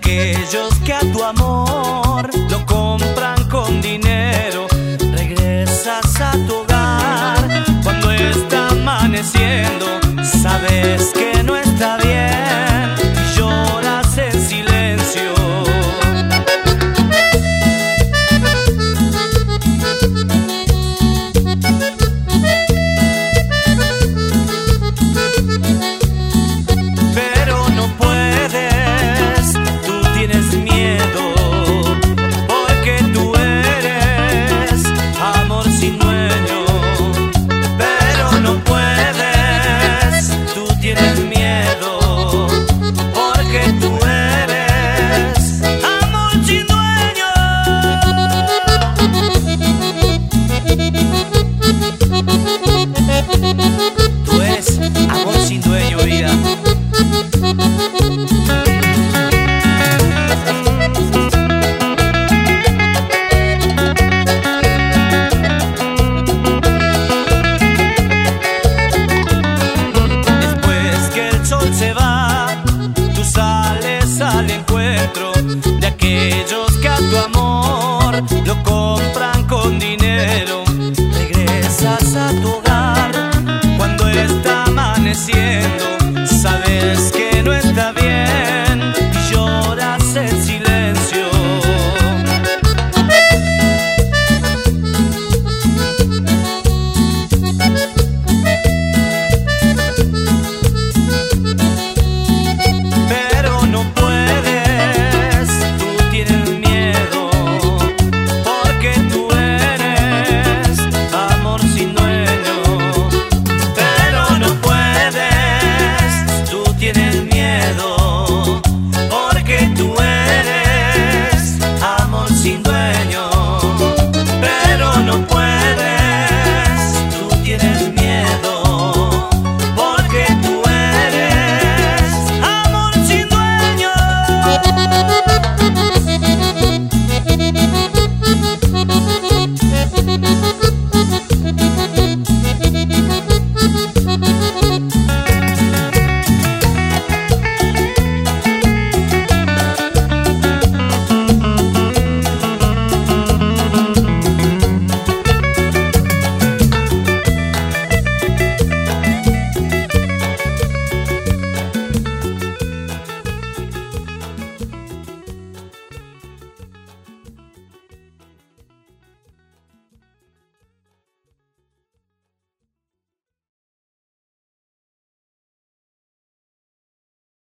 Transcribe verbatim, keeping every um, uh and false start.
aquellos que a tu amor lo compran con dinero. Regresas a tu hogar cuando está amaneciendo, sabes que no está bien y lloras en silencio. Pero no puedes, tú tienes miedo, porque tú eres amor sin dueño. Pero no puedes, tú tienes miedo, porque tú eres amor sin dueño. Tú eres amor sin dueño, vida. Se va, tú sales al encuentro de aquellos que a tu amor lo compran con dinero. Regresas a tu hogar cuando está amaneciendo,